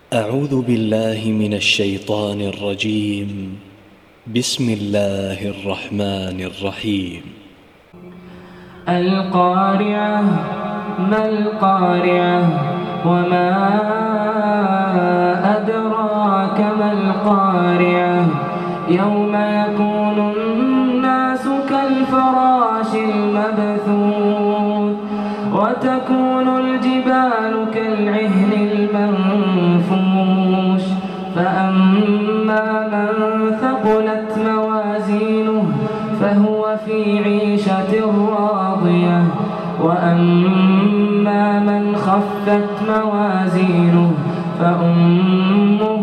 أعوذ بالله من الشيطان الرجيم. بسم الله الرحمن الرحيم. القارعة ما القارعة وما أدراك ما القارعة يوم يكون الناس كالفراش المبثوث وتكون الجبال كالعهن المنفوش فأما من ثقلت موازينه فهو في عيشة راضية وأما من خفت موازينه فأمه